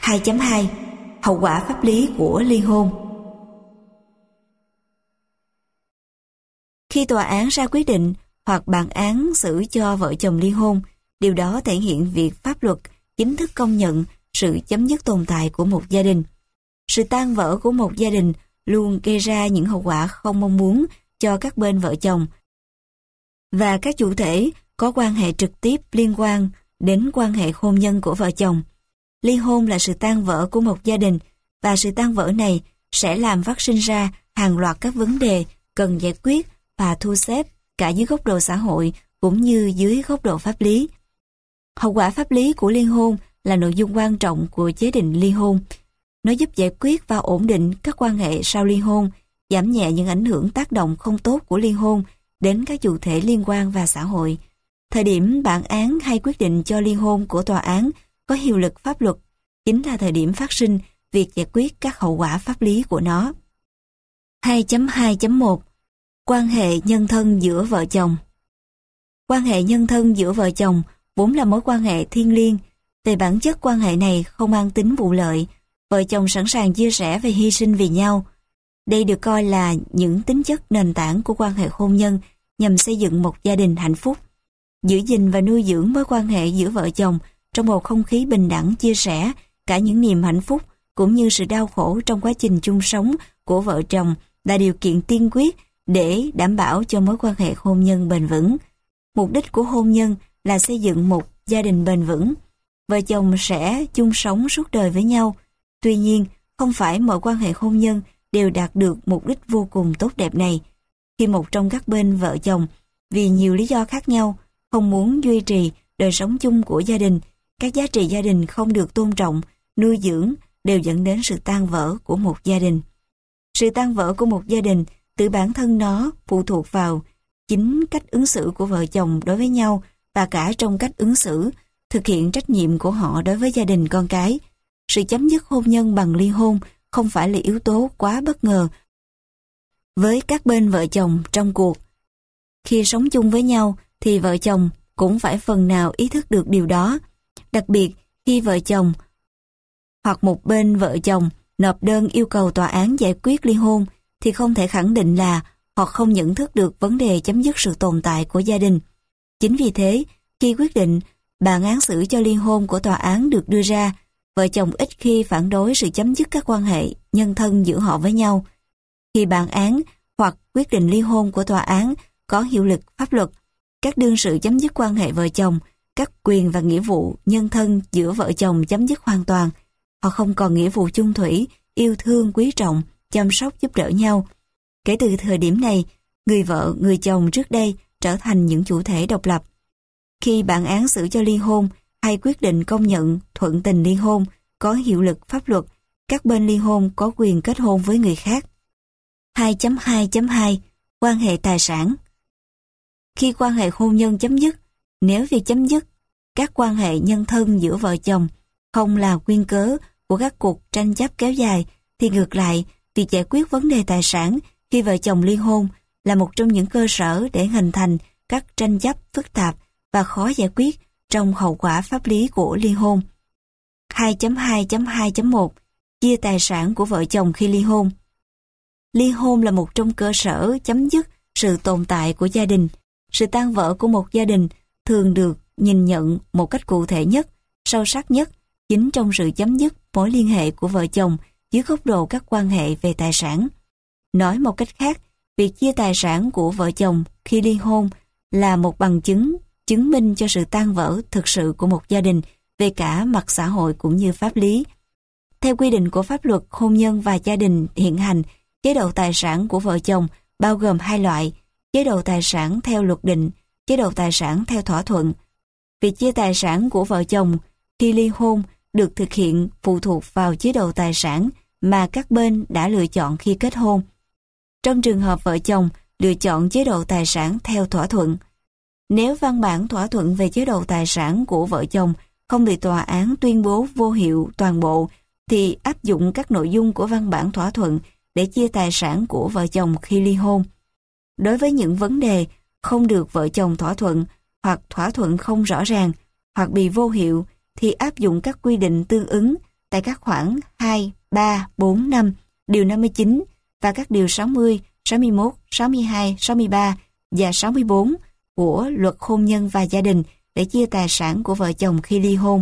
2.2 Hậu quả pháp lý của ly hôn. Khi tòa án ra quyết định hoặc bản án xử cho vợ chồng ly hôn, điều đó thể hiện việc pháp luật chính thức công nhận sự chấm dứt tồn tại của một gia đình. Sự tan vỡ của một gia đình luôn gây ra những hậu quả không mong muốn cho các bên vợ chồng và các chủ thể có quan hệ trực tiếp liên quan đến quan hệ hôn nhân của vợ chồng. Ly hôn là sự tan vỡ của một gia đình, và sự tan vỡ này sẽ làm phát sinh ra hàng loạt các vấn đề cần giải quyết và thu xếp cả dưới góc độ xã hội cũng như dưới góc độ pháp lý. Hậu quả pháp lý của ly hôn là nội dung quan trọng của chế định ly hôn. Nó giúp giải quyết và ổn định các quan hệ sau ly hôn, giảm nhẹ những ảnh hưởng tác động không tốt của ly hôn đến các chủ thể liên quan và xã hội. Thời điểm bản án hay quyết định cho ly hôn của tòa án có hiệu lực pháp luật chính là thời điểm phát sinh việc giải quyết các hậu quả pháp lý của nó. 2.2.1 Quan hệ nhân thân giữa vợ chồng. Quan hệ nhân thân giữa vợ chồng vốn là mối quan hệ thiêng liêng. Về bản chất, quan hệ này không mang tính vụ lợi. Vợ chồng sẵn sàng chia sẻ và hy sinh vì nhau. Đây được coi là những tính chất nền tảng của quan hệ hôn nhân nhằm xây dựng một gia đình hạnh phúc. Giữ gìn và nuôi dưỡng mối quan hệ giữa vợ chồng trong một không khí bình đẳng, chia sẻ cả những niềm hạnh phúc cũng như sự đau khổ trong quá trình chung sống của vợ chồng là điều kiện tiên quyết để đảm bảo cho mối quan hệ hôn nhân bền vững. Mục đích của hôn nhân là xây dựng một gia đình bền vững. Vợ chồng sẽ chung sống suốt đời với nhau. Tuy nhiên, không phải mọi quan hệ hôn nhân đều đạt được mục đích vô cùng tốt đẹp này. Khi một trong các bên vợ chồng vì nhiều lý do khác nhau không muốn duy trì đời sống chung của gia đình, các giá trị gia đình không được tôn trọng, nuôi dưỡng đều dẫn đến sự tan vỡ của một gia đình. Sự tan vỡ của một gia đình từ bản thân nó phụ thuộc vào chính cách ứng xử của vợ chồng đối với nhau và cả trong cách ứng xử, thực hiện trách nhiệm của họ đối với gia đình con cái. Sự chấm dứt hôn nhân bằng ly hôn không phải là yếu tố quá bất ngờ với các bên vợ chồng trong cuộc. Khi sống chung với nhau thì vợ chồng cũng phải phần nào ý thức được điều đó. Đặc biệt khi vợ chồng hoặc một bên vợ chồng nộp đơn yêu cầu tòa án giải quyết ly hôn thì không thể khẳng định là họ không nhận thức được vấn đề chấm dứt sự tồn tại của gia đình. Chính vì thế, khi quyết định bản án xử cho ly hôn của tòa án được đưa ra, vợ chồng ít khi phản đối sự chấm dứt các quan hệ nhân thân giữa họ với nhau. Khi bản án hoặc quyết định ly hôn của tòa án có hiệu lực pháp luật, các đương sự chấm dứt quan hệ vợ chồng, các quyền và nghĩa vụ nhân thân giữa vợ chồng chấm dứt hoàn toàn. Họ không còn nghĩa vụ chung thủy, yêu thương, quý trọng, chăm sóc giúp đỡ nhau. Kể từ thời điểm này, người vợ, người chồng trước đây trở thành những chủ thể độc lập. Khi bản án xử cho ly hôn hay quyết định công nhận thuận tình ly hôn có hiệu lực pháp luật, các bên ly hôn có quyền kết hôn với người khác. 2.2.2 Quan hệ tài sản. Khi quan hệ hôn nhân chấm dứt, nếu việc chấm dứt các quan hệ nhân thân giữa vợ chồng không là nguyên cớ của các cuộc tranh chấp kéo dài, thì ngược lại, việc giải quyết vấn đề tài sản khi vợ chồng ly hôn là một trong những cơ sở để hình thành các tranh chấp phức tạp và khó giải quyết trong hậu quả pháp lý của ly hôn. 2.2.2.1 Chia tài sản của vợ chồng khi ly hôn. Ly hôn là một trong cơ sở chấm dứt sự tồn tại của gia đình. Sự tan vỡ của một gia đình thường được nhìn nhận một cách cụ thể nhất, sâu sắc nhất, chính trong sự chấm dứt mối liên hệ của vợ chồng dưới góc độ các quan hệ về tài sản. Nói một cách khác, việc chia tài sản của vợ chồng khi ly hôn là một bằng chứng, chứng minh cho sự tan vỡ thực sự của một gia đình về cả mặt xã hội cũng như pháp lý. Theo quy định của pháp luật hôn nhân và gia đình hiện hành, chế độ tài sản của vợ chồng bao gồm hai loại: chế độ tài sản theo luật định, chế độ tài sản theo thỏa thuận. Việc chia tài sản của vợ chồng khi ly hôn được thực hiện phụ thuộc vào chế độ tài sản mà các bên đã lựa chọn khi kết hôn. Trong trường hợp vợ chồng lựa chọn chế độ tài sản theo thỏa thuận, nếu văn bản thỏa thuận về chế độ tài sản của vợ chồng không bị tòa án tuyên bố vô hiệu toàn bộ, thì áp dụng các nội dung của văn bản thỏa thuận để chia tài sản của vợ chồng khi ly hôn. Đối với những vấn đề không được vợ chồng thỏa thuận, hoặc thỏa thuận không rõ ràng, hoặc bị vô hiệu, thì áp dụng các quy định tương ứng, tại các khoản 2, 3, 4, 5, điều 59 và các điều 60, 61, 62, 63 và 64 của Luật Hôn nhân và Gia đình để chia tài sản của vợ chồng khi ly hôn.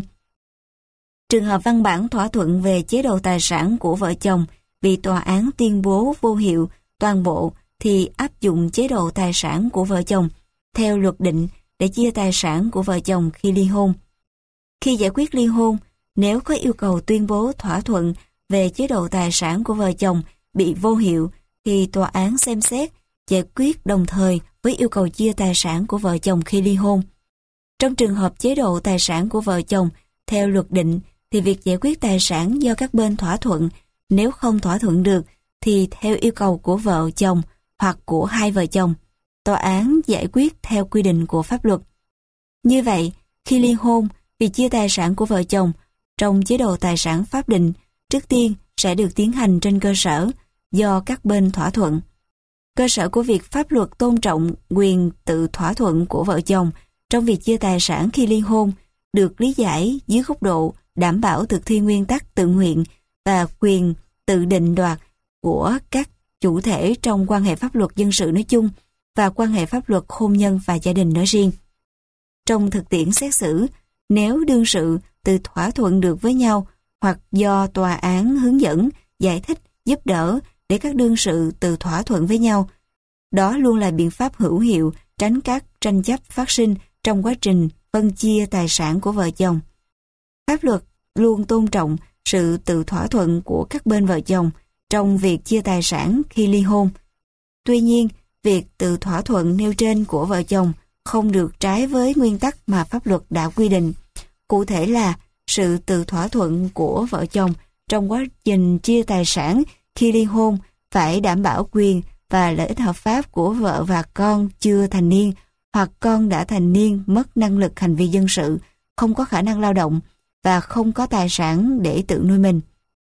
Trường hợp văn bản thỏa thuận về chế độ tài sản của vợ chồng bị tòa án tuyên bố vô hiệu toàn bộ thì áp dụng chế độ tài sản của vợ chồng theo luật định để chia tài sản của vợ chồng khi ly hôn. Khi giải quyết ly hôn, nếu có yêu cầu tuyên bố thỏa thuận về chế độ tài sản của vợ chồng bị vô hiệu thì tòa án xem xét giải quyết đồng thời với yêu cầu chia tài sản của vợ chồng khi ly hôn. Trong trường hợp chế độ tài sản của vợ chồng theo luật định thì việc giải quyết tài sản do các bên thỏa thuận, nếu không thỏa thuận được thì theo yêu cầu của vợ chồng hoặc của hai vợ chồng, tòa án giải quyết theo quy định của pháp luật. Như vậy, khi ly hôn, việc chia tài sản của vợ chồng trong chế độ tài sản pháp định trước tiên sẽ được tiến hành trên cơ sở do các bên thỏa thuận. Cơ sở của việc pháp luật tôn trọng quyền tự thỏa thuận của vợ chồng trong việc chia tài sản khi ly hôn được lý giải dưới góc độ đảm bảo thực thi nguyên tắc tự nguyện và quyền tự định đoạt của các chủ thể trong quan hệ pháp luật dân sự nói chung và quan hệ pháp luật hôn nhân và gia đình nói riêng. Trong thực tiễn xét xử, nếu đương sự tự thỏa thuận được với nhau hoặc do tòa án hướng dẫn, giải thích, giúp đỡ để các đương sự tự thỏa thuận với nhau, đó luôn là biện pháp hữu hiệu tránh các tranh chấp phát sinh trong quá trình phân chia tài sản của vợ chồng. Pháp luật luôn tôn trọng sự tự thỏa thuận của các bên vợ chồng trong việc chia tài sản khi ly hôn. Tuy nhiên, việc tự thỏa thuận nêu trên của vợ chồng không được trái với nguyên tắc mà pháp luật đã quy định. Cụ thể là sự tự thỏa thuận của vợ chồng trong quá trình chia tài sản khi ly hôn phải đảm bảo quyền và lợi ích hợp pháp của vợ và con chưa thành niên hoặc con đã thành niên mất năng lực hành vi dân sự, không có khả năng lao động và không có tài sản để tự nuôi mình.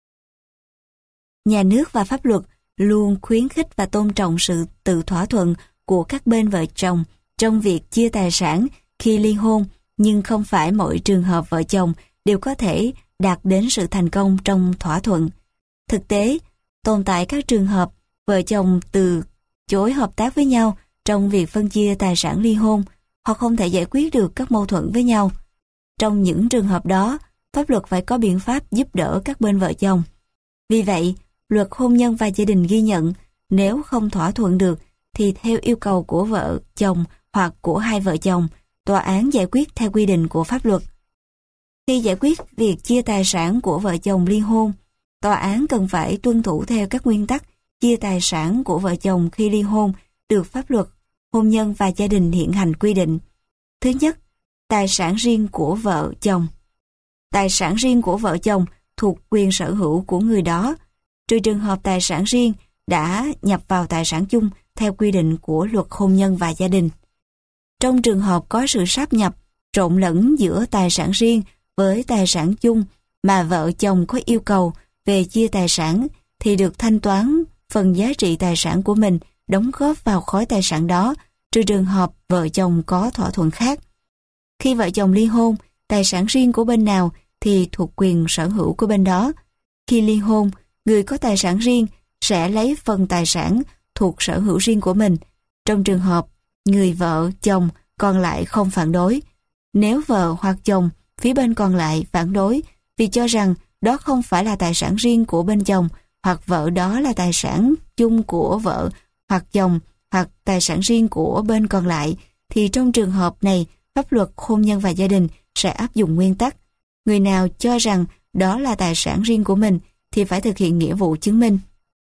Nhà nước và pháp luật luôn khuyến khích và tôn trọng sự tự thỏa thuận của các bên vợ chồng trong việc chia tài sản khi ly hôn, nhưng không phải mọi trường hợp vợ chồng đều có thể đạt đến sự thành công trong thỏa thuận. Thực tế, tồn tại các trường hợp vợ chồng từ chối hợp tác với nhau trong việc phân chia tài sản ly hôn, hoặc không thể giải quyết được các mâu thuẫn với nhau. Trong những trường hợp đó, pháp luật phải có biện pháp giúp đỡ các bên vợ chồng. Vì vậy, Luật Hôn nhân và Gia đình ghi nhận nếu không thỏa thuận được thì theo yêu cầu của vợ chồng hoặc của hai vợ chồng, tòa án giải quyết theo quy định của pháp luật. Khi giải quyết việc chia tài sản của vợ chồng ly hôn, tòa án cần phải tuân thủ theo các nguyên tắc chia tài sản của vợ chồng khi ly hôn được pháp luật hôn nhân và gia đình hiện hành quy định. Thứ nhất, tài sản riêng của vợ chồng. Tài sản riêng của vợ chồng thuộc quyền sở hữu của người đó, trừ trường hợp tài sản riêng đã nhập vào tài sản chung theo quy định của Luật Hôn nhân và Gia đình. Trong trường hợp có sự sáp nhập, trộn lẫn giữa tài sản riêng với tài sản chung mà vợ chồng có yêu cầu về chia tài sản thì được thanh toán phần giá trị tài sản của mình đóng góp vào khối tài sản đó, trừ trường hợp vợ chồng có thỏa thuận khác. Khi vợ chồng ly hôn, tài sản riêng của bên nào thì thuộc quyền sở hữu của bên đó. Khi ly hôn, người có tài sản riêng sẽ lấy phần tài sản thuộc sở hữu riêng của mình, trong trường hợp người vợ, chồng còn lại không phản đối. Nếu vợ hoặc chồng, phía bên còn lại phản đối vì cho rằng đó không phải là tài sản riêng của bên chồng, hoặc vợ đó là tài sản chung của vợ hoặc chồng, hoặc tài sản riêng của bên còn lại, thì trong trường hợp này, pháp luật hôn nhân và gia đình sẽ áp dụng nguyên tắc. Người nào cho rằng đó là tài sản riêng của mình thì phải thực hiện nghĩa vụ chứng minh.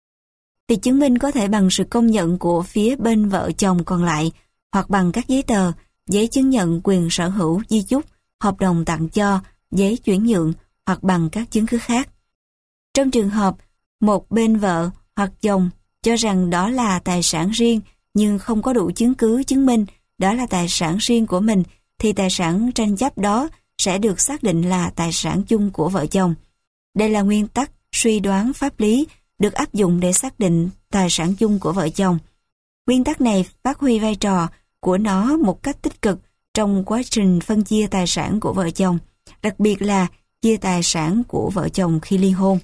Việc chứng minh có thể bằng sự công nhận của phía bên vợ chồng còn lại, hoặc bằng các giấy tờ, giấy chứng nhận quyền sở hữu, di chúc, hợp đồng tặng cho, giấy chuyển nhượng, hoặc bằng các chứng cứ khác. Trong trường hợp một bên vợ hoặc chồng cho rằng đó là tài sản riêng nhưng không có đủ chứng cứ chứng minh đó là tài sản riêng của mình, thì tài sản tranh chấp đó sẽ được xác định là tài sản chung của vợ chồng. Đây là nguyên tắc suy đoán pháp lý được áp dụng để xác định tài sản chung của vợ chồng. Nguyên tắc này phát huy vai trò của nó một cách tích cực trong quá trình phân chia tài sản của vợ chồng, đặc biệt là chia tài sản của vợ chồng khi ly hôn.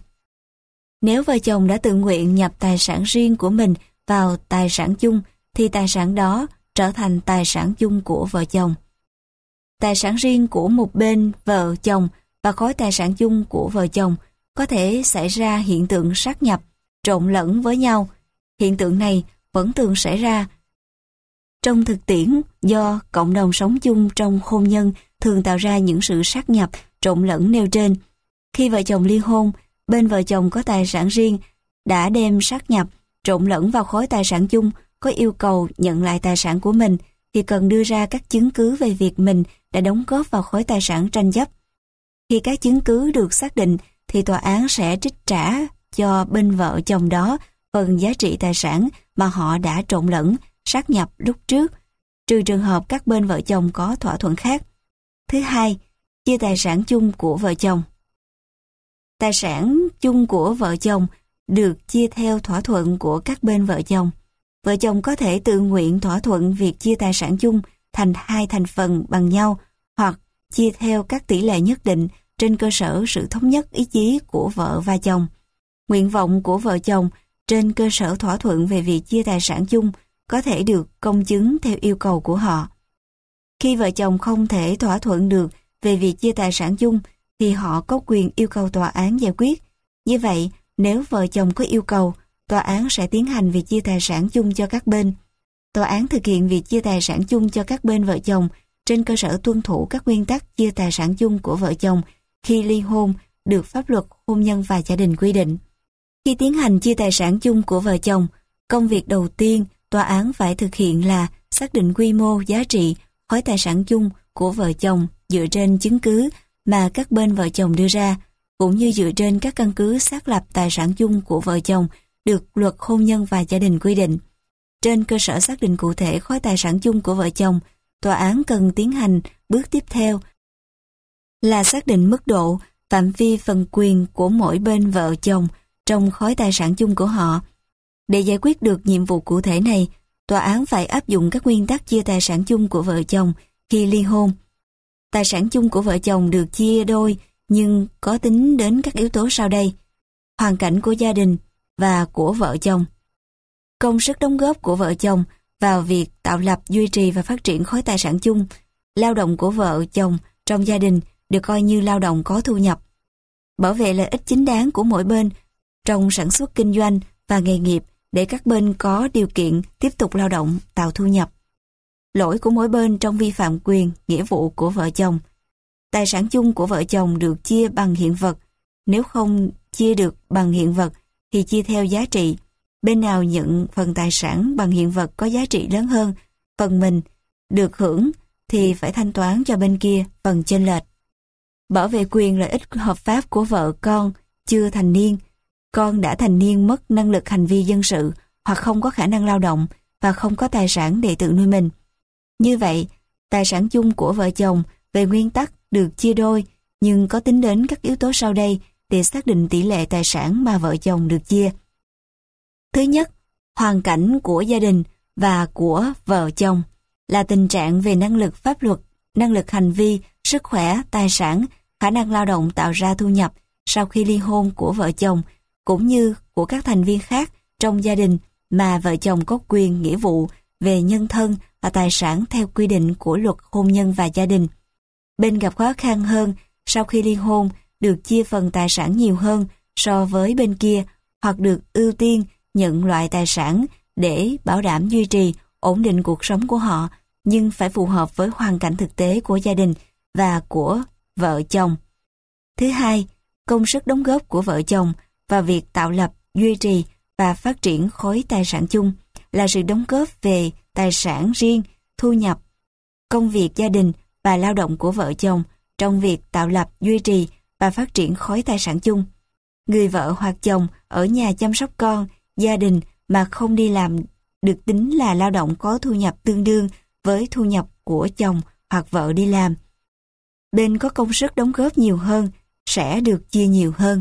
Nếu vợ chồng đã tự nguyện nhập tài sản riêng của mình vào tài sản chung, thì tài sản đó trở thành tài sản chung của vợ chồng. Tài sản riêng của một bên vợ chồng và khối tài sản chung của vợ chồng có thể xảy ra hiện tượng sát nhập, trộn lẫn với nhau. Hiện tượng này vẫn thường xảy ra trong thực tiễn do cộng đồng sống chung trong hôn nhân thường tạo ra những sự sát nhập, trộn lẫn nêu trên. Khi vợ chồng ly hôn, bên vợ chồng có tài sản riêng đã đem sát nhập, trộn lẫn vào khối tài sản chung, có yêu cầu nhận lại tài sản của mình, thì cần đưa ra các chứng cứ về việc mình đã đóng góp vào khối tài sản tranh chấp. Khi các chứng cứ được xác định, thì tòa án sẽ trích trả cho bên vợ chồng đó phần giá trị tài sản mà họ đã trộn lẫn, sát nhập lúc trước, trừ trường hợp các bên vợ chồng có thỏa thuận khác. Thứ hai, chia tài sản chung của vợ chồng. Tài sản chung của vợ chồng được chia theo thỏa thuận của các bên vợ chồng. Vợ chồng có thể tự nguyện thỏa thuận việc chia tài sản chung thành hai thành phần bằng nhau, hoặc chia theo các tỷ lệ nhất định trên cơ sở sự thống nhất ý chí của vợ và chồng. Nguyện vọng của vợ chồng trên cơ sở thỏa thuận về việc chia tài sản chung có thể được công chứng theo yêu cầu của họ. Khi vợ chồng không thể thỏa thuận được về việc chia tài sản chung, thì họ có quyền yêu cầu tòa án giải quyết. Như vậy, nếu vợ chồng có yêu cầu, tòa án sẽ tiến hành việc chia tài sản chung cho các bên. Tòa án thực hiện việc chia tài sản chung cho các bên vợ chồng trên cơ sở tuân thủ các nguyên tắc chia tài sản chung của vợ chồng khi ly hôn được pháp luật hôn nhân và gia đình quy định. Khi tiến hành chia tài sản chung của vợ chồng, công việc đầu tiên tòa án phải thực hiện là xác định quy mô, giá trị, khối tài sản chung của vợ chồng dựa trên chứng cứ mà các bên vợ chồng đưa ra, cũng như dựa trên các căn cứ xác lập tài sản chung của vợ chồng được luật hôn nhân và gia đình quy định. Trên cơ sở xác định cụ thể khối tài sản chung của vợ chồng, tòa án cần tiến hành bước tiếp theo là xác định mức độ, phạm vi phần quyền của mỗi bên vợ chồng trong khối tài sản chung của họ. Để giải quyết được nhiệm vụ cụ thể này, tòa án phải áp dụng các nguyên tắc chia tài sản chung của vợ chồng khi ly hôn. Tài sản chung của vợ chồng được chia đôi nhưng có tính đến các yếu tố sau đây: hoàn cảnh của gia đình và của vợ chồng, công sức đóng góp của vợ chồng vào việc tạo lập, duy trì và phát triển khối tài sản chung, lao động của vợ chồng trong gia đình được coi như lao động có thu nhập, bảo vệ lợi ích chính đáng của mỗi bên trong sản xuất kinh doanh và nghề nghiệp để các bên có điều kiện tiếp tục lao động tạo thu nhập, lỗi của mỗi bên trong vi phạm quyền, nghĩa vụ của vợ chồng. Tài sản chung của vợ chồng được chia bằng hiện vật. Nếu không chia được bằng hiện vật thì chia theo giá trị. Bên nào nhận phần tài sản bằng hiện vật có giá trị lớn hơn phần mình được hưởng thì phải thanh toán cho bên kia phần chênh lệch. Bảo vệ quyền lợi ích hợp pháp của vợ con chưa thành niên. Con đã thành niên mất năng lực hành vi dân sự hoặc không có khả năng lao động và không có tài sản để tự nuôi mình. Như vậy, tài sản chung của vợ chồng về nguyên tắc được chia đôi nhưng có tính đến các yếu tố sau đây để xác định tỷ lệ tài sản mà vợ chồng được chia. Thứ nhất, hoàn cảnh của gia đình và của vợ chồng là tình trạng về năng lực pháp luật, năng lực hành vi, sức khỏe, tài sản, khả năng lao động tạo ra thu nhập sau khi ly hôn của vợ chồng, cũng như của các thành viên khác trong gia đình mà vợ chồng có quyền nghĩa vụ về nhân thân và tài sản theo quy định của luật hôn nhân và gia đình. Bên gặp khó khăn hơn sau khi ly hôn được chia phần tài sản nhiều hơn so với bên kia, hoặc được ưu tiên nhận loại tài sản để bảo đảm duy trì, ổn định cuộc sống của họ, nhưng phải phù hợp với hoàn cảnh thực tế của gia đình và của vợ chồng. Thứ hai, công sức đóng góp của vợ chồng và việc tạo lập, duy trì và phát triển khối tài sản chung là sự đóng góp về tài sản riêng, thu nhập, công việc gia đình và lao động của vợ chồng trong việc tạo lập, duy trì và phát triển khối tài sản chung. Người vợ hoặc chồng ở nhà chăm sóc con, gia đình mà không đi làm được tính là lao động có thu nhập tương đương với thu nhập của chồng hoặc vợ đi làm. Bên có công sức đóng góp nhiều hơn sẽ được chia nhiều hơn.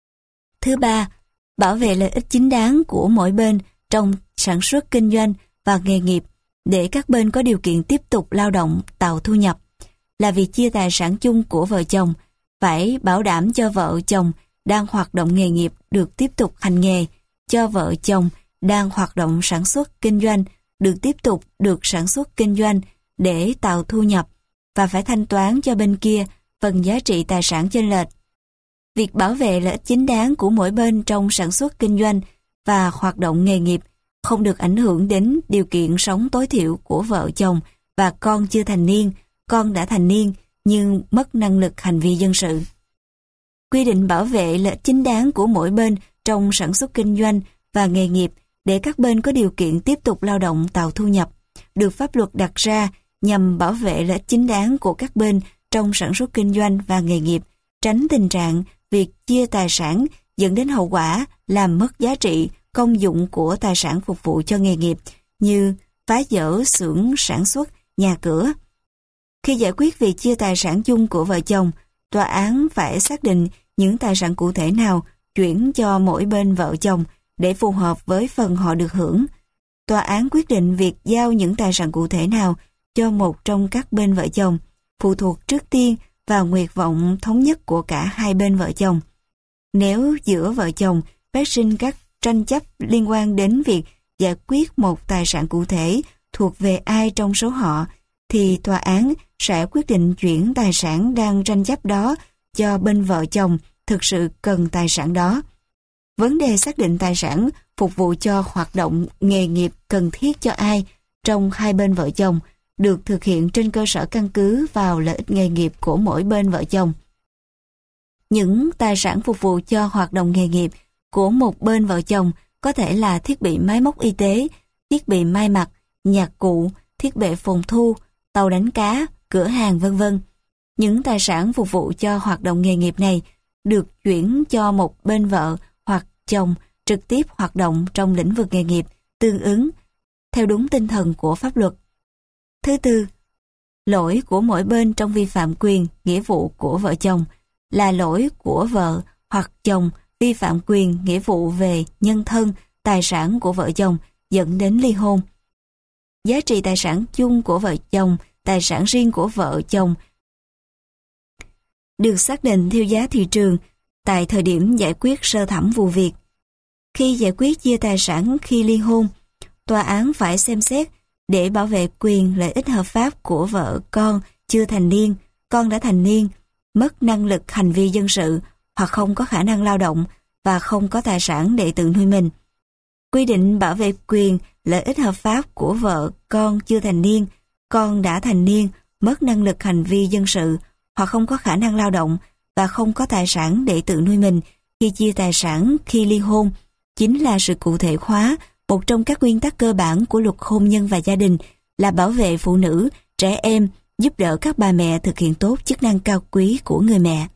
Thứ ba, bảo vệ lợi ích chính đáng của mỗi bên trong sản xuất kinh doanh và nghề nghiệp để các bên có điều kiện tiếp tục lao động tạo thu nhập. Là việc chia tài sản chung của vợ chồng phải bảo đảm cho vợ chồng đang hoạt động nghề nghiệp được tiếp tục hành nghề, cho vợ chồng đang hoạt động sản xuất kinh doanh được tiếp tục được sản xuất kinh doanh để tạo thu nhập, và phải thanh toán cho bên kia phần giá trị tài sản chênh lệch. Việc bảo vệ lợi ích chính đáng của mỗi bên trong sản xuất kinh doanh và hoạt động nghề nghiệp không được ảnh hưởng đến điều kiện sống tối thiểu của vợ chồng và con chưa thành niên, con đã thành niên nhưng mất năng lực hành vi dân sự. Quy định bảo vệ lợi ích chính đáng của mỗi bên trong sản xuất kinh doanh và nghề nghiệp để các bên có điều kiện tiếp tục lao động tạo thu nhập, được pháp luật đặt ra nhằm bảo vệ lợi ích chính đáng của các bên trong sản xuất kinh doanh và nghề nghiệp, tránh tình trạng việc chia tài sản dẫn đến hậu quả làm mất giá trị công dụng của tài sản phục vụ cho nghề nghiệp, như phá dỡ xưởng sản xuất, nhà cửa. Khi giải quyết việc chia tài sản chung của vợ chồng, tòa án phải xác định những tài sản cụ thể nào chuyển cho mỗi bên vợ chồng để phù hợp với phần họ được hưởng. Tòa án quyết định việc giao những tài sản cụ thể nào cho một trong các bên vợ chồng, phụ thuộc trước tiên vào nguyện vọng thống nhất của cả hai bên vợ chồng. Nếu giữa vợ chồng phát sinh các tranh chấp liên quan đến việc giải quyết một tài sản cụ thể thuộc về ai trong số họ, thì tòa án sẽ quyết định chuyển tài sản đang tranh chấp đó cho bên vợ chồng thực sự cần tài sản đó. Vấn đề xác định tài sản phục vụ cho hoạt động nghề nghiệp cần thiết cho ai trong hai bên vợ chồng được thực hiện trên cơ sở căn cứ vào lợi ích nghề nghiệp của mỗi bên vợ chồng. Những tài sản phục vụ cho hoạt động nghề nghiệp của một bên vợ chồng có thể là thiết bị máy móc y tế, thiết bị may mặc, nhạc cụ, thiết bị phòng thu, tàu đánh cá, cửa hàng v.v. Những tài sản phục vụ cho hoạt động nghề nghiệp này được chuyển cho một bên vợ hoặc chồng trực tiếp hoạt động trong lĩnh vực nghề nghiệp tương ứng theo đúng tinh thần của pháp luật. Thứ tư, lỗi của mỗi bên trong vi phạm quyền, nghĩa vụ của vợ chồng là lỗi của vợ hoặc chồng vi phạm quyền, nghĩa vụ về nhân thân, tài sản của vợ chồng dẫn đến ly hôn. Giá trị tài sản chung của vợ chồng, tài sản riêng của vợ chồng được xác định theo giá thị trường tại thời điểm giải quyết sơ thẩm vụ việc. Khi giải quyết chia tài sản khi ly hôn, tòa án phải xem xét để bảo vệ quyền lợi ích hợp pháp của vợ con chưa thành niên, con đã thành niên, mất năng lực hành vi dân sự hoặc không có khả năng lao động và không có tài sản để tự nuôi mình. Quy định bảo vệ quyền lợi ích hợp pháp của vợ con chưa thành niên, con đã thành niên, mất năng lực hành vi dân sự hoặc không có khả năng lao động và không có tài sản để tự nuôi mình khi chia tài sản khi ly hôn chính là sự cụ thể hóa một trong các nguyên tắc cơ bản của luật hôn nhân và gia đình là bảo vệ phụ nữ, trẻ em, giúp đỡ các bà mẹ thực hiện tốt chức năng cao quý của người mẹ.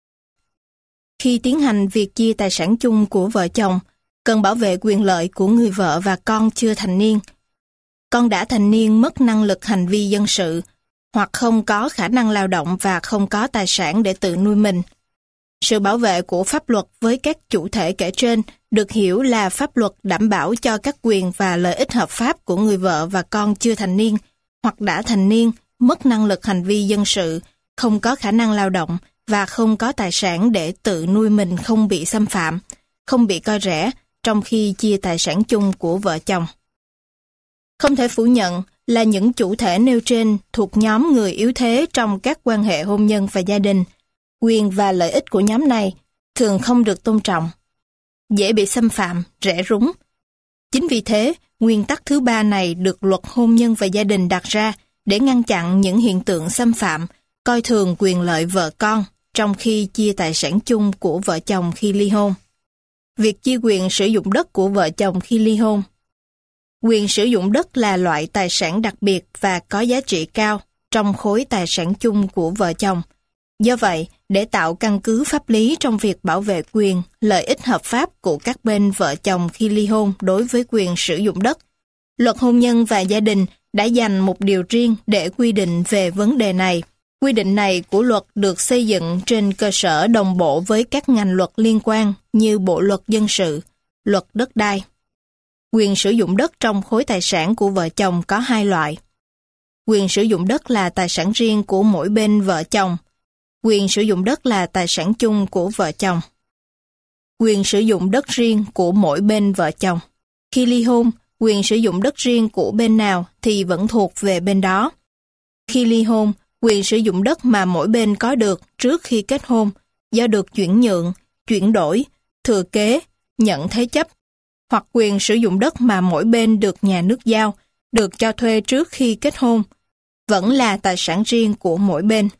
Khi tiến hành việc chia tài sản chung của vợ chồng, cần bảo vệ quyền lợi của người vợ và con chưa thành niên. Con đã thành niên mất năng lực hành vi dân sự, hoặc không có khả năng lao động và không có tài sản để tự nuôi mình. Sự bảo vệ của pháp luật với các chủ thể kể trên được hiểu là pháp luật đảm bảo cho các quyền và lợi ích hợp pháp của người vợ và con chưa thành niên, hoặc đã thành niên, mất năng lực hành vi dân sự, không có khả năng lao động và không có tài sản để tự nuôi mình không bị xâm phạm, không bị coi rẻ trong khi chia tài sản chung của vợ chồng. Không thể phủ nhận là những chủ thể nêu trên thuộc nhóm người yếu thế trong các quan hệ hôn nhân và gia đình. Quyền và lợi ích của nhóm này thường không được tôn trọng, dễ bị xâm phạm, rẻ rúng. Chính vì thế, nguyên tắc thứ ba này được luật hôn nhân và gia đình đặt ra để ngăn chặn những hiện tượng xâm phạm, coi thường quyền lợi vợ con trong khi chia tài sản chung của vợ chồng khi ly hôn. Việc chia quyền sử dụng đất của vợ chồng khi ly hôn. Quyền sử dụng đất là loại tài sản đặc biệt và có giá trị cao trong khối tài sản chung của vợ chồng. Do vậy, để tạo căn cứ pháp lý trong việc bảo vệ quyền, lợi ích hợp pháp của các bên vợ chồng khi ly hôn đối với quyền sử dụng đất, luật hôn nhân và gia đình đã dành một điều riêng để quy định về vấn đề này. Quy định này của luật được xây dựng trên cơ sở đồng bộ với các ngành luật liên quan như Bộ luật dân sự, luật đất đai. Quyền sử dụng đất trong khối tài sản của vợ chồng có hai loại. Quyền sử dụng đất là tài sản riêng của mỗi bên vợ chồng. quyền sử dụng đất là tài sản chung của vợ chồng. Quyền sử dụng đất riêng của mỗi bên vợ chồng. Khi ly hôn, quyền sử dụng đất riêng của bên nào thì vẫn thuộc về bên đó. Khi ly hôn, quyền sử dụng đất mà mỗi bên có được trước khi kết hôn do được chuyển nhượng, chuyển đổi, thừa kế, nhận thế chấp, hoặc quyền sử dụng đất mà mỗi bên được nhà nước giao, được cho thuê trước khi kết hôn, vẫn là tài sản riêng của mỗi bên.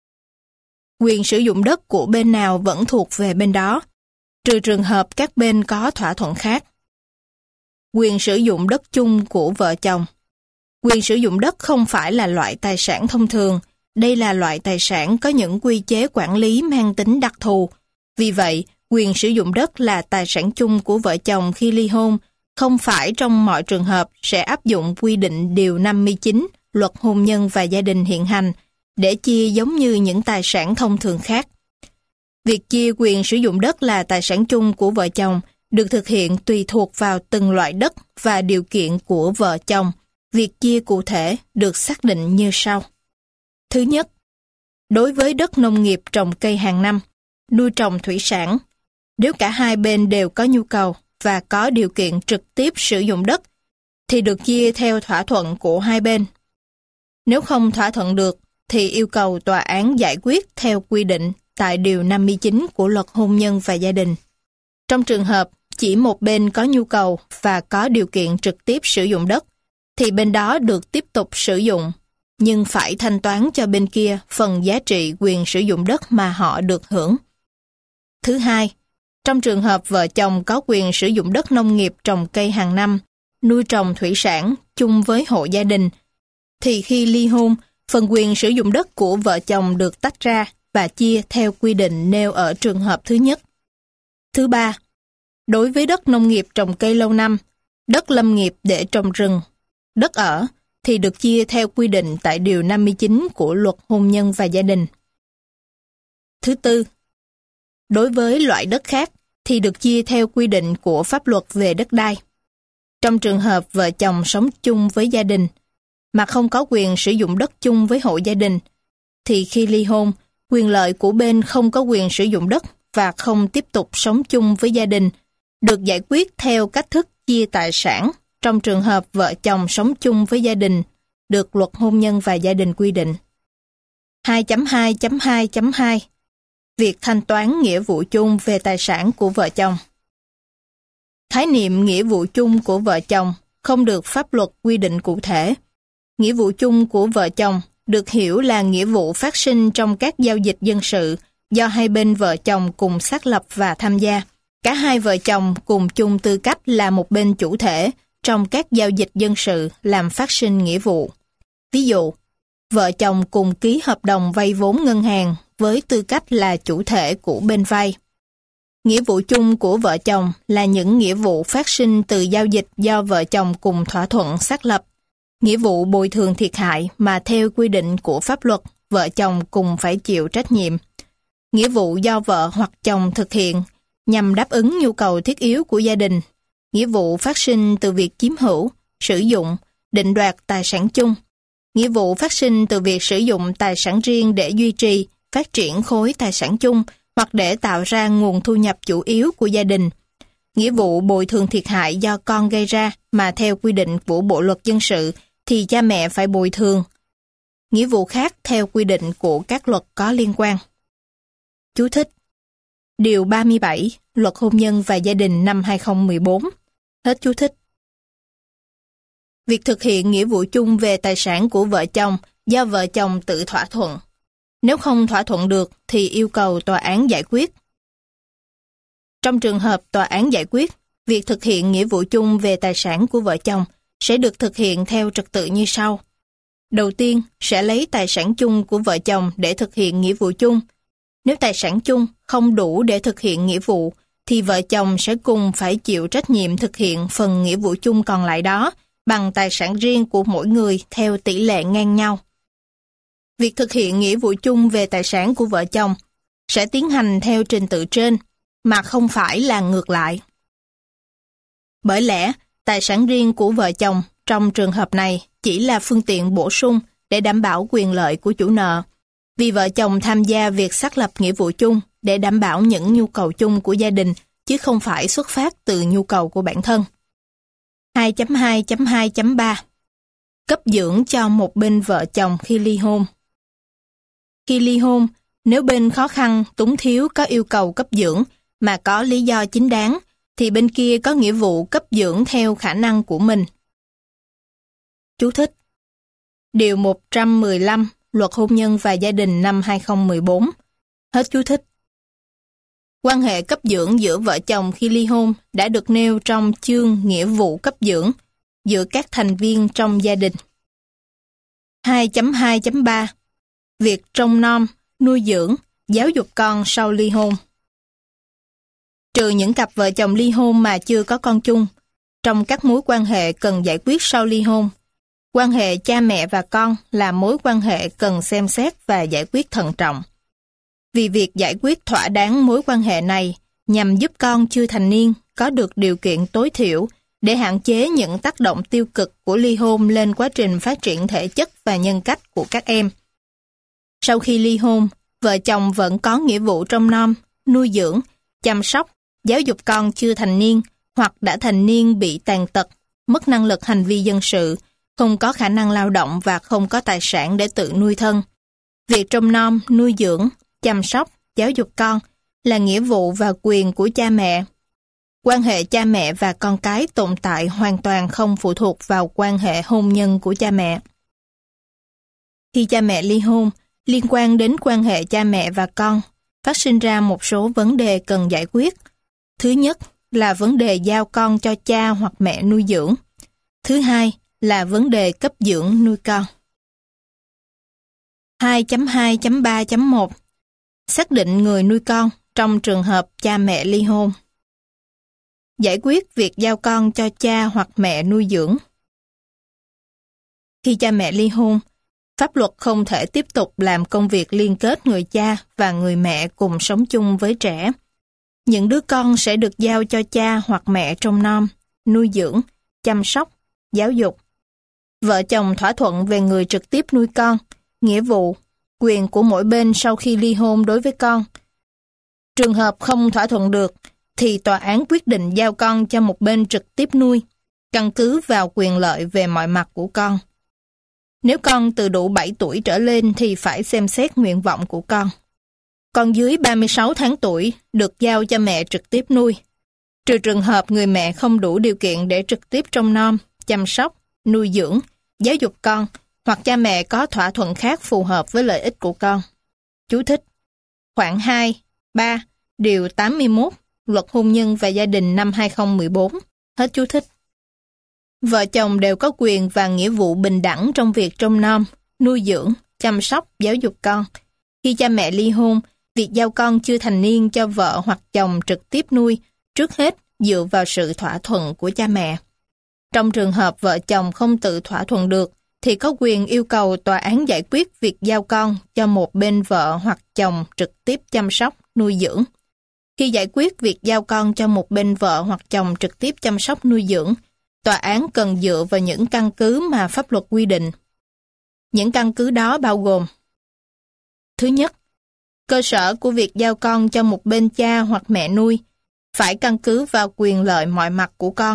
Quyền sử dụng đất của bên nào vẫn thuộc về bên đó, trừ trường hợp các bên có thỏa thuận khác. Quyền sử dụng đất chung của vợ chồng. Quyền sử dụng đất không phải là loại tài sản thông thường, đây là loại tài sản có những quy chế quản lý mang tính đặc thù. Vì vậy, quyền sử dụng đất là tài sản chung của vợ chồng khi ly hôn, không phải trong mọi trường hợp sẽ áp dụng quy định điều 59 Luật Hôn nhân và Gia đình hiện hành để chia giống như những tài sản thông thường khác. Việc chia quyền sử dụng đất là tài sản chung của vợ chồng được thực hiện tùy thuộc vào từng loại đất và điều kiện của vợ chồng. Việc chia cụ thể được xác định như sau. Thứ nhất, đối với đất nông nghiệp trồng cây hàng năm, nuôi trồng thủy sản, nếu cả hai bên đều có nhu cầu và có điều kiện trực tiếp sử dụng đất, thì được chia theo thỏa thuận của hai bên. Nếu không thỏa thuận được, thì yêu cầu tòa án giải quyết theo quy định tại Điều 59 của Luật Hôn nhân và Gia đình. Trong trường hợp chỉ một bên có nhu cầu và có điều kiện trực tiếp sử dụng đất, thì bên đó được tiếp tục sử dụng, nhưng phải thanh toán cho bên kia phần giá trị quyền sử dụng đất mà họ được hưởng. Thứ hai, trong trường hợp vợ chồng có quyền sử dụng đất nông nghiệp trồng cây hàng năm, nuôi trồng thủy sản chung với hộ gia đình, thì khi ly hôn, phần quyền sử dụng đất của vợ chồng được tách ra và chia theo quy định nêu ở trường hợp thứ nhất. Thứ ba, đối với đất nông nghiệp trồng cây lâu năm, đất lâm nghiệp để trồng rừng, đất ở, thì được chia theo quy định tại Điều 59 của Luật Hôn nhân và Gia đình. Thứ tư, đối với loại đất khác thì được chia theo quy định của pháp luật về đất đai. Trong trường hợp vợ chồng sống chung với gia đình mà không có quyền sử dụng đất chung với hộ gia đình, thì khi ly hôn, quyền lợi của bên không có quyền sử dụng đất và không tiếp tục sống chung với gia đình được giải quyết theo cách thức chia tài sản trong trường hợp vợ chồng sống chung với gia đình được Luật Hôn nhân và Gia đình quy định. 2.2.2.2 Việc thanh toán nghĩa vụ chung về tài sản của vợ chồng. Khái niệm nghĩa vụ chung của vợ chồng không được pháp luật quy định cụ thể. Nghĩa vụ chung của vợ chồng được hiểu là nghĩa vụ phát sinh trong các giao dịch dân sự do hai bên vợ chồng cùng xác lập và tham gia. Cả hai vợ chồng cùng chung tư cách là một bên chủ thể trong các giao dịch dân sự làm phát sinh nghĩa vụ. Ví dụ, vợ chồng cùng ký hợp đồng vay vốn ngân hàng với tư cách là chủ thể của bên vay. Nghĩa vụ chung của vợ chồng là những nghĩa vụ phát sinh từ giao dịch do vợ chồng cùng thỏa thuận xác lập. Nghĩa vụ bồi thường thiệt hại mà theo quy định của pháp luật, vợ chồng cùng phải chịu trách nhiệm. Nghĩa vụ do vợ hoặc chồng thực hiện nhằm đáp ứng nhu cầu thiết yếu của gia đình. Nghĩa vụ phát sinh từ việc chiếm hữu, sử dụng, định đoạt tài sản chung. Nghĩa vụ phát sinh từ việc sử dụng tài sản riêng để duy trì, phát triển khối tài sản chung hoặc để tạo ra nguồn thu nhập chủ yếu của gia đình. Nghĩa vụ bồi thường thiệt hại do con gây ra mà theo quy định của Bộ Luật Dân sự thì cha mẹ phải bồi thường. Nghĩa vụ khác theo quy định của các luật có liên quan. Chú thích: Điều 37 Luật Hôn nhân và Gia đình năm 2014. Hết chú thích. Việc thực hiện nghĩa vụ chung về tài sản của vợ chồng do vợ chồng tự thỏa thuận. Nếu không thỏa thuận được thì yêu cầu tòa án giải quyết. Trong trường hợp tòa án giải quyết, việc thực hiện nghĩa vụ chung về tài sản của vợ chồng sẽ được thực hiện theo trật tự như sau. Đầu tiên, sẽ lấy tài sản chung của vợ chồng để thực hiện nghĩa vụ chung. Nếu tài sản chung không đủ để thực hiện nghĩa vụ, thì vợ chồng sẽ cùng phải chịu trách nhiệm thực hiện phần nghĩa vụ chung còn lại đó bằng tài sản riêng của mỗi người theo tỷ lệ ngang nhau. Việc thực hiện nghĩa vụ chung về tài sản của vợ chồng sẽ tiến hành theo trình tự trên, mà không phải là ngược lại. Bởi lẽ, tài sản riêng của vợ chồng trong trường hợp này chỉ là phương tiện bổ sung để đảm bảo quyền lợi của chủ nợ. vì vợ chồng tham gia việc xác lập nghĩa vụ chung để đảm bảo những nhu cầu chung của gia đình, chứ không phải xuất phát từ nhu cầu của bản thân. 2.2.2.3 Cấp dưỡng cho một bên vợ chồng khi ly hôn. Khi ly hôn, nếu bên khó khăn, túng thiếu có yêu cầu cấp dưỡng mà có lý do chính đáng, thì bên kia có nghĩa vụ cấp dưỡng theo khả năng của mình. Chú thích: Điều 115 Luật Hôn nhân và Gia đình năm 2014. Hết chú thích. Quan hệ cấp dưỡng giữa vợ chồng khi ly hôn đã được nêu trong chương nghĩa vụ cấp dưỡng giữa các thành viên trong gia đình. 2.2.3 Việc trông nom, nuôi dưỡng, giáo dục con sau ly hôn. Trừ những cặp vợ chồng ly hôn mà chưa có con chung, trong các mối quan hệ cần giải quyết sau ly hôn, quan hệ cha mẹ và con là mối quan hệ cần xem xét và giải quyết thận trọng. Vì việc giải quyết thỏa đáng mối quan hệ này nhằm giúp con chưa thành niên có được điều kiện tối thiểu để hạn chế những tác động tiêu cực của ly hôn lên quá trình phát triển thể chất và nhân cách của các em. Sau khi ly hôn, vợ chồng vẫn có nghĩa vụ trông nom, nuôi dưỡng, chăm sóc, giáo dục con chưa thành niên hoặc đã thành niên bị tàn tật, mất năng lực hành vi dân sự, không có khả năng lao động và không có tài sản để tự nuôi thân. Việc trông nom, nuôi dưỡng, chăm sóc, giáo dục con là nghĩa vụ và quyền của cha mẹ. Quan hệ cha mẹ và con cái tồn tại hoàn toàn không phụ thuộc vào quan hệ hôn nhân của cha mẹ. Khi cha mẹ ly hôn, liên quan đến quan hệ cha mẹ và con, phát sinh ra một số vấn đề cần giải quyết. Thứ nhất là vấn đề giao con cho cha hoặc mẹ nuôi dưỡng. Thứ hai là vấn đề cấp dưỡng nuôi con. 2.2.3.1 Xác định người nuôi con trong trường hợp cha mẹ ly hôn. Giải quyết việc giao con cho cha hoặc mẹ nuôi dưỡng. Khi cha mẹ ly hôn, pháp luật không thể tiếp tục làm công việc liên kết người cha và người mẹ cùng sống chung với trẻ. Những đứa con sẽ được giao cho cha hoặc mẹ trông nom, nuôi dưỡng, chăm sóc, giáo dục. Vợ chồng thỏa thuận về người trực tiếp nuôi con, nghĩa vụ, quyền của mỗi bên sau khi ly hôn đối với con. Trường hợp không thỏa thuận được, thì tòa án quyết định giao con cho một bên trực tiếp nuôi, căn cứ vào quyền lợi về mọi mặt của con. Nếu con từ đủ 7 tuổi trở lên thì phải xem xét nguyện vọng của con. Con dưới 36 tháng tuổi được giao cho mẹ trực tiếp nuôi, trừ trường hợp người mẹ không đủ điều kiện để trực tiếp trông nom, chăm sóc, nuôi dưỡng, giáo dục con, hoặc cha mẹ có thỏa thuận khác phù hợp với lợi ích của con. Chú thích: Khoản 2, 3, Điều 81, Luật Hôn nhân và Gia đình năm 2014. Hết chú thích. Vợ chồng đều có quyền và nghĩa vụ bình đẳng trong việc trông nom, nuôi dưỡng, chăm sóc, giáo dục con. Khi cha mẹ ly hôn, việc giao con chưa thành niên cho vợ hoặc chồng trực tiếp nuôi, trước hết dựa vào sự thỏa thuận của cha mẹ. Trong trường hợp vợ chồng không tự thỏa thuận được, thì có quyền yêu cầu tòa án giải quyết việc giao con cho một bên vợ hoặc chồng trực tiếp chăm sóc, nuôi dưỡng. Khi giải quyết việc giao con cho một bên vợ hoặc chồng trực tiếp chăm sóc nuôi dưỡng, tòa án cần dựa vào những căn cứ mà pháp luật quy định. Những căn cứ đó bao gồm: Thứ nhất, cơ sở của việc giao con cho một bên cha hoặc mẹ nuôi phải căn cứ vào quyền lợi mọi mặt của con.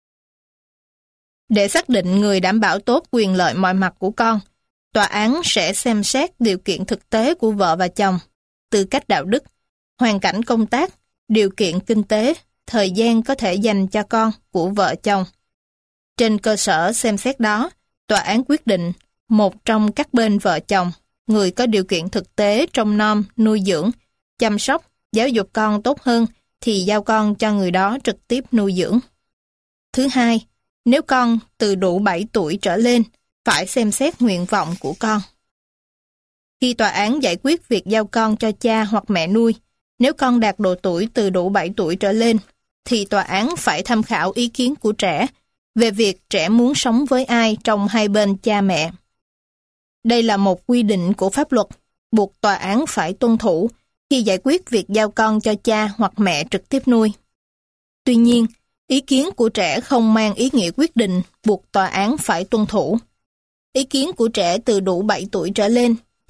Để xác định người đảm bảo tốt quyền lợi mọi mặt của con, tòa án sẽ xem xét điều kiện thực tế của vợ và chồng, tư cách đạo đức, hoàn cảnh công tác, điều kiện kinh tế, thời gian có thể dành cho con của vợ chồng. Trên cơ sở xem xét đó, tòa án quyết định một trong các bên vợ chồng, người có điều kiện thực tế trông nom, nuôi dưỡng, chăm sóc, giáo dục con tốt hơn thì giao con cho người đó trực tiếp nuôi dưỡng. Thứ hai, nếu con từ đủ 7 tuổi trở lên, phải xem xét nguyện vọng của con. Khi tòa án giải quyết việc giao con cho cha hoặc mẹ nuôi, nếu con đạt độ tuổi từ đủ 7 tuổi trở lên, thì tòa án phải tham khảo ý kiến của trẻ về việc trẻ muốn sống với ai trong hai bên cha mẹ. Đây là một quy định của pháp luật, buộc tòa án phải tuân thủ khi giải quyết việc giao con cho cha hoặc mẹ trực tiếp nuôi. Tuy nhiên, ý kiến của trẻ không mang ý nghĩa quyết định buộc tòa án phải tuân thủ. Ý kiến của trẻ từ đủ 7 tuổi trở lên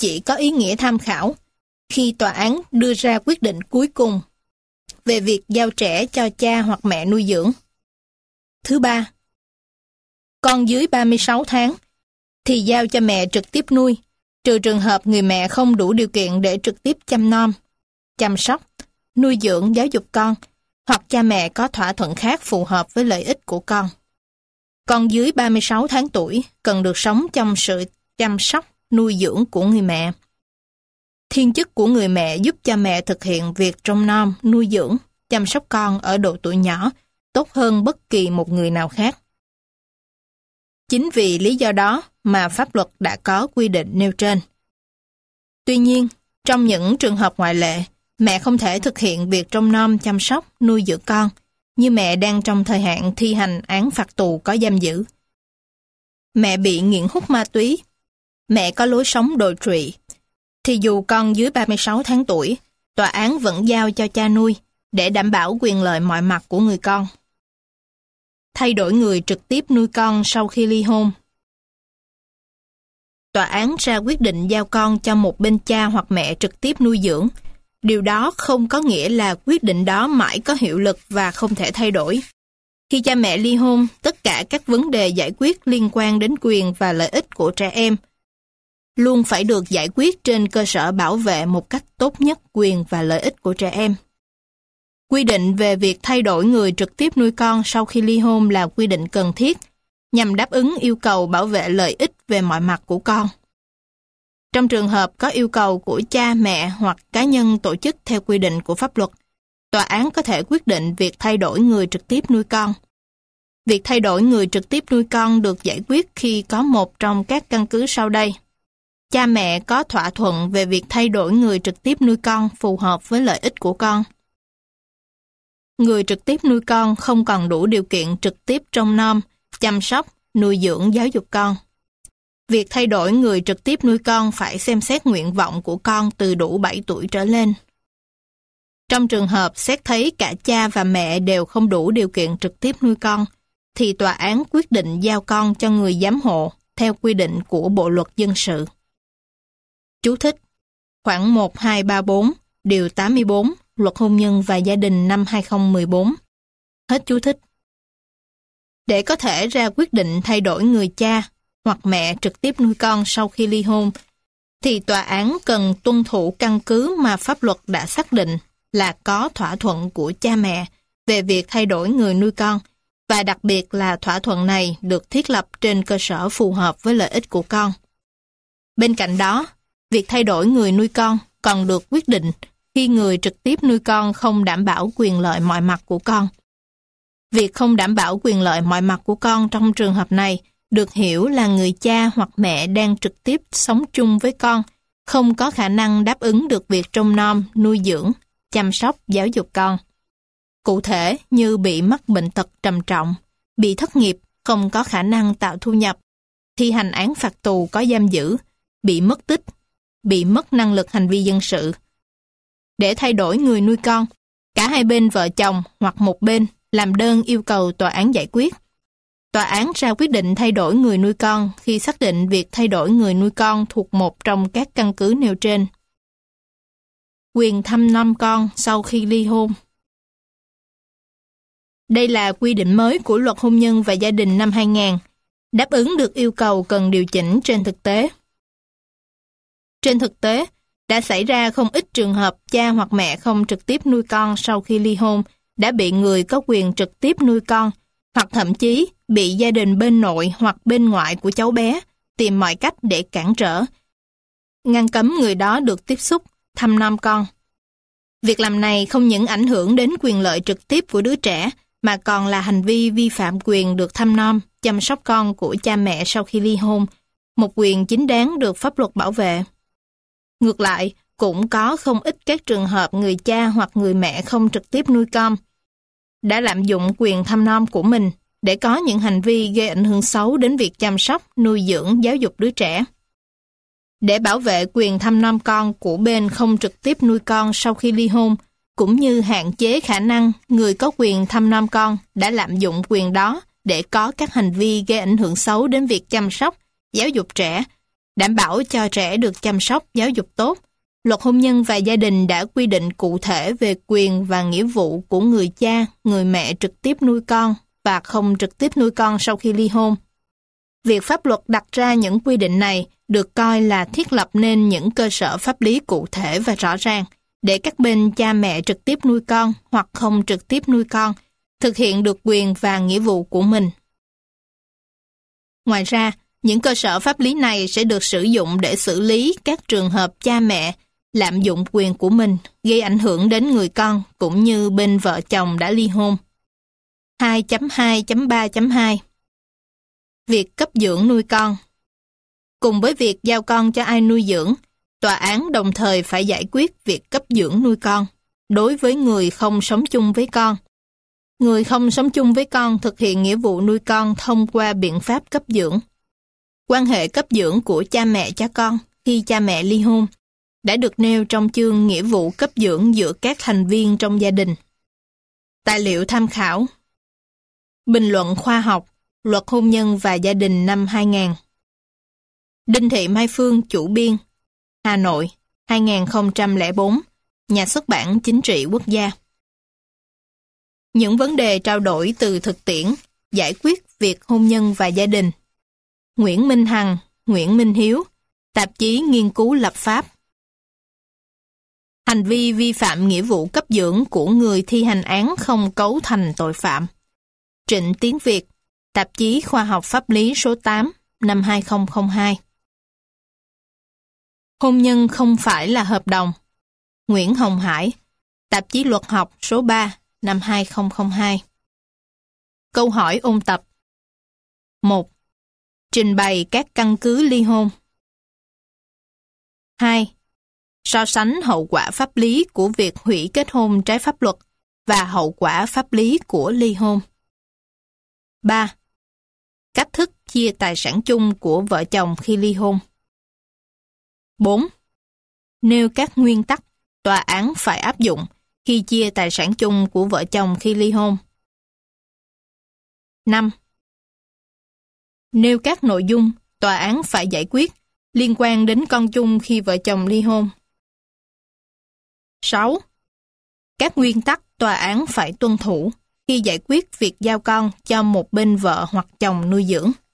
chỉ có ý nghĩa tham khảo khi tòa án đưa ra quyết định cuối cùng về việc giao trẻ cho cha hoặc mẹ nuôi dưỡng. Thứ ba, con dưới 36 tháng thì giao cho mẹ trực tiếp nuôi, trừ trường hợp người mẹ không đủ điều kiện để trực tiếp chăm nom, chăm sóc, nuôi dưỡng, giáo dục con, hoặc cha mẹ có thỏa thuận khác phù hợp với lợi ích của con. Con dưới 36 tháng tuổi cần được sống trong sự chăm sóc, nuôi dưỡng của người mẹ. Thiên chức của người mẹ giúp cho mẹ thực hiện việc trông nom, nuôi dưỡng, chăm sóc con ở độ tuổi nhỏ tốt hơn bất kỳ một người nào khác. Chính vì lý do đó mà pháp luật đã có quy định nêu trên. Tuy nhiên, trong những trường hợp ngoại lệ, mẹ không thể thực hiện việc trông nom, chăm sóc, nuôi dưỡng con, như mẹ đang trong thời hạn thi hành án phạt tù có giam giữ. Mẹ bị nghiện hút ma túy, mẹ có lối sống đồi trụy, thì dù con dưới 36 tháng tuổi, tòa án vẫn giao cho cha nuôi để đảm bảo quyền lợi mọi mặt của người con. Thay đổi người trực tiếp nuôi con sau khi ly hôn. Tòa án ra quyết định giao con cho một bên cha hoặc mẹ trực tiếp nuôi dưỡng. Điều đó không có nghĩa là quyết định đó mãi có hiệu lực và không thể thay đổi. Khi cha mẹ ly hôn, tất cả các vấn đề giải quyết liên quan đến quyền và lợi ích của trẻ em luôn phải được giải quyết trên cơ sở bảo vệ một cách tốt nhất quyền và lợi ích của trẻ em. Quy định về việc thay đổi người trực tiếp nuôi con sau khi ly hôn là quy định cần thiết nhằm đáp ứng yêu cầu bảo vệ lợi ích về mọi mặt của con. Trong trường hợp có yêu cầu của cha, mẹ hoặc cá nhân tổ chức theo quy định của pháp luật, tòa án có thể quyết định việc thay đổi người trực tiếp nuôi con. Việc thay đổi người trực tiếp nuôi con được giải quyết khi có một trong các căn cứ sau đây. Cha mẹ có thỏa thuận về việc thay đổi người trực tiếp nuôi con phù hợp với lợi ích của con. Người trực tiếp nuôi con không còn đủ điều kiện trực tiếp trông nom, chăm sóc, nuôi dưỡng, giáo dục con. Việc thay đổi người trực tiếp nuôi con phải xem xét nguyện vọng của con từ đủ 7 tuổi trở lên. Trong trường hợp xét thấy cả cha và mẹ đều không đủ điều kiện trực tiếp nuôi con, thì tòa án quyết định giao con cho người giám hộ theo quy định của Bộ Luật Dân sự. Chú thích: Khoản 1234, Điều 84, Luật Hôn nhân và Gia đình năm 2014. Hết chú thích. Để có thể ra quyết định thay đổi người cha hoặc mẹ trực tiếp nuôi con sau khi ly hôn, thì tòa án cần tuân thủ căn cứ mà pháp luật đã xác định là có thỏa thuận của cha mẹ về việc thay đổi người nuôi con, và đặc biệt là thỏa thuận này được thiết lập trên cơ sở phù hợp với lợi ích của con. Bên cạnh đó, việc thay đổi người nuôi con còn được quyết định khi người trực tiếp nuôi con không đảm bảo quyền lợi mọi mặt của con. Việc không đảm bảo quyền lợi mọi mặt của con trong trường hợp này được hiểu là người cha hoặc mẹ đang trực tiếp sống chung với con, không có khả năng đáp ứng được việc trông nom, nuôi dưỡng, chăm sóc, giáo dục con. Cụ thể như bị mắc bệnh tật trầm trọng, bị thất nghiệp, không có khả năng tạo thu nhập, thi hành án phạt tù có giam giữ, bị mất tích, bị mất năng lực hành vi dân sự. Để thay đổi người nuôi con, cả hai bên vợ chồng hoặc một bên làm đơn yêu cầu tòa án giải quyết. Tòa án ra quyết định thay đổi người nuôi con khi xác định việc thay đổi người nuôi con thuộc một trong các căn cứ nêu trên. Quyền thăm nom con sau khi ly hôn. Đây là quy định mới của Luật Hôn nhân và Gia đình năm 2000, đáp ứng được yêu cầu cần điều chỉnh trên thực tế. Trên thực tế, đã xảy ra không ít trường hợp cha hoặc mẹ không trực tiếp nuôi con sau khi ly hôn đã bị người có quyền trực tiếp nuôi con, hoặc thậm chí bị gia đình bên nội hoặc bên ngoại của cháu bé tìm mọi cách để cản trở, ngăn cấm người đó được tiếp xúc, thăm nom con. Việc làm này không những ảnh hưởng đến quyền lợi trực tiếp của đứa trẻ, mà còn là hành vi vi phạm quyền được thăm nom, chăm sóc con của cha mẹ sau khi ly hôn, một quyền chính đáng được pháp luật bảo vệ. Ngược lại, cũng có không ít các trường hợp người cha hoặc người mẹ không trực tiếp nuôi con đã lạm dụng quyền thăm nom của mình để có những hành vi gây ảnh hưởng xấu đến việc chăm sóc, nuôi dưỡng, giáo dục đứa trẻ. Để bảo vệ quyền thăm nom con của bên không trực tiếp nuôi con sau khi ly hôn, cũng như hạn chế khả năng người có quyền thăm nom con đã lạm dụng quyền đó để có các hành vi gây ảnh hưởng xấu đến việc chăm sóc, giáo dục trẻ, đảm bảo cho trẻ được chăm sóc giáo dục tốt. Luật hôn nhân và gia đình đã quy định cụ thể về quyền và nghĩa vụ của người cha, người mẹ trực tiếp nuôi con và không trực tiếp nuôi con sau khi ly hôn. Việc pháp luật đặt ra những quy định này được coi là thiết lập nên những cơ sở pháp lý cụ thể và rõ ràng để các bên cha mẹ trực tiếp nuôi con hoặc không trực tiếp nuôi con thực hiện được quyền và nghĩa vụ của mình. Ngoài ra, những cơ sở pháp lý này sẽ được sử dụng để xử lý các trường hợp cha mẹ lạm dụng quyền của mình gây ảnh hưởng đến người con cũng như bên vợ chồng đã ly hôn. 2.2.3.2 Việc cấp dưỡng nuôi con. Cùng với việc giao con cho ai nuôi dưỡng, tòa án đồng thời phải giải quyết việc cấp dưỡng nuôi con đối với người không sống chung với con. Người không sống chung với con thực hiện nghĩa vụ nuôi con thông qua biện pháp cấp dưỡng. Quan hệ cấp dưỡng của cha mẹ cho con khi cha mẹ ly hôn đã được nêu trong chương nghĩa vụ cấp dưỡng giữa các thành viên trong gia đình. Tài liệu tham khảo: Bình luận khoa học, Luật hôn nhân và gia đình năm 2000. Đinh Thị Mai Phương, chủ biên, Hà Nội, 2004, Nhà xuất bản Chính trị Quốc gia. Những vấn đề trao đổi từ thực tiễn, giải quyết việc hôn nhân và gia đình. Nguyễn Minh Hằng, Nguyễn Minh Hiếu, Tạp chí Nghiên cứu Lập pháp. Hành vi vi phạm nghĩa vụ cấp dưỡng của người thi hành án không cấu thành tội phạm. Trịnh Tiến Việt, Tạp chí Khoa học Pháp lý số 8, năm 2002. Hôn nhân không phải là hợp đồng. Nguyễn Hồng Hải, Tạp chí Luật học số 3, năm 2002. Câu hỏi ôn tập. 1. Trình bày các căn cứ ly hôn. 2. So sánh hậu quả pháp lý của việc hủy kết hôn trái pháp luật và hậu quả pháp lý của ly hôn. 3. Cách thức chia tài sản chung của vợ chồng khi ly hôn. 4. Nêu các nguyên tắc tòa án phải áp dụng khi chia tài sản chung của vợ chồng khi ly hôn. 5. Nêu các nội dung tòa án phải giải quyết liên quan đến con chung khi vợ chồng ly hôn. 6. Các nguyên tắc tòa án phải tuân thủ khi giải quyết việc giao con cho một bên vợ hoặc chồng nuôi dưỡng.